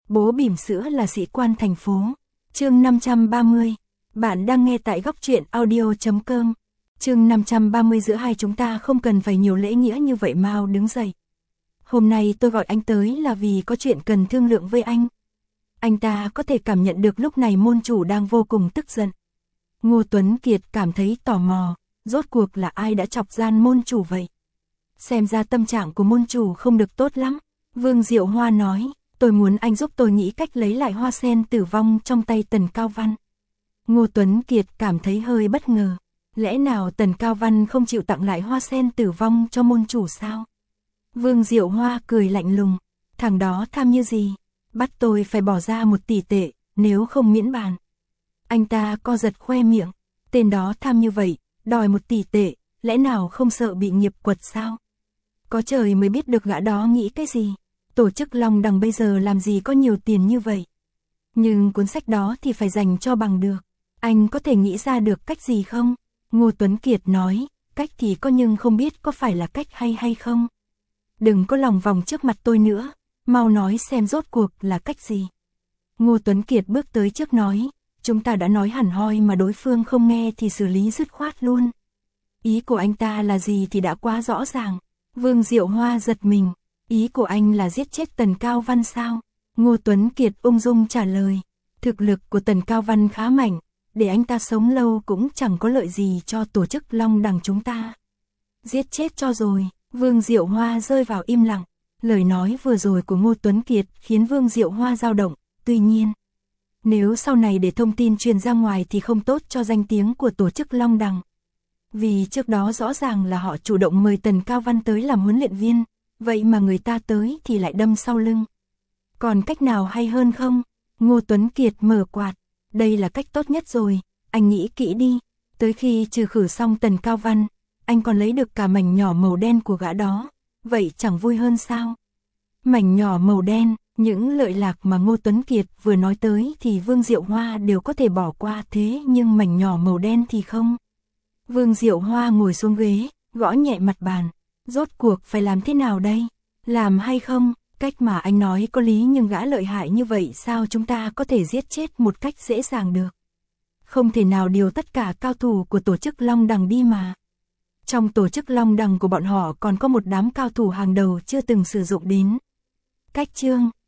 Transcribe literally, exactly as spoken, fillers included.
Bố bỉm sữa là sĩ quan thành phố. Chương năm trăm ba mươi. Bạn đang nghe tại góc truyện audio chấm com. Chương năm trăm ba mươi giữa hai chúng ta không cần phải nhiều lễ nghĩa như vậy. Mau đứng dậy. Hôm nay tôi gọi anh tới là vì có chuyện cần thương lượng với anh. Anh ta có thể cảm nhận được lúc này môn chủ đang vô cùng tức giận. Ngô Tuấn Kiệt cảm thấy tò mò, rốt cuộc là ai đã chọc gian môn chủ vậy? Xem ra tâm trạng của môn chủ không được tốt lắm. Vương Diệu Hoa nói, tôi muốn anh giúp tôi nghĩ cách lấy lại hoa sen tử vong trong tay Tần Cao Văn. Ngô Tuấn Kiệt cảm thấy hơi bất ngờ. Lẽ nào Tần Cao Văn không chịu tặng lại hoa sen tử vong cho môn chủ sao? Vương Diệu Hoa cười lạnh lùng, thằng đó tham như gì? Bắt tôi phải bỏ ra một tỷ tệ, nếu không miễn bàn. Anh ta co giật khoe miệng, tên đó tham như vậy, đòi một tỷ tệ, lẽ nào không sợ bị nghiệp quật sao? Có trời mới biết được gã đó nghĩ cái gì. Tổ chức Long Đằng bây giờ làm gì có nhiều tiền như vậy. Nhưng cuốn sách đó thì phải dành cho bằng được. Anh có thể nghĩ ra được cách gì không? Ngô Tuấn Kiệt nói, cách thì có nhưng không biết có phải là cách hay hay không. Đừng có lòng vòng trước mặt tôi nữa, mau nói xem rốt cuộc là cách gì. Ngô Tuấn Kiệt bước tới trước nói, chúng ta đã nói hẳn hoi mà đối phương không nghe thì xử lý dứt khoát luôn. Ý của anh ta là gì thì đã quá rõ ràng. Vương Diệu Hoa giật mình, ý của anh là giết chết Tần Cao Văn sao? Ngô Tuấn Kiệt ung dung trả lời, thực lực của Tần Cao Văn khá mạnh, để anh ta sống lâu cũng chẳng có lợi gì cho tổ chức Long Đằng chúng ta. Giết chết cho rồi. Vương Diệu Hoa rơi vào im lặng. Lời nói vừa rồi của Ngô Tuấn Kiệt khiến Vương Diệu Hoa dao động. Tuy nhiên, nếu sau này để thông tin truyền ra ngoài thì không tốt cho danh tiếng của tổ chức Long Đằng. Vì trước đó rõ ràng là họ chủ động mời Tần Cao Văn tới làm huấn luyện viên, vậy mà người ta tới thì lại đâm sau lưng. Còn cách nào hay hơn không? Ngô Tuấn Kiệt mở quạt. Đây là cách tốt nhất rồi, anh nghĩ kỹ đi. Tới khi trừ khử xong Tần Cao Văn, anh còn lấy được cả mảnh nhỏ màu đen của gã đó, vậy chẳng vui hơn sao? Mảnh nhỏ màu đen, những lợi lạc mà Ngô Tuấn Kiệt vừa nói tới thì Vương Diệu Hoa đều có thể bỏ qua, thế nhưng mảnh nhỏ màu đen thì không. Vương Diệu Hoa ngồi xuống ghế, gõ nhẹ mặt bàn, rốt cuộc phải làm thế nào đây? Làm hay không? Cách mà anh nói có lý nhưng gã lợi hại như vậy sao chúng ta có thể giết chết một cách dễ dàng được? Không thể nào điều tất cả cao thủ của tổ chức Long Đằng đi mà. Trong tổ chức Long Đằng của bọn họ còn có một đám cao thủ hàng đầu chưa từng sử dụng đến. Cách chương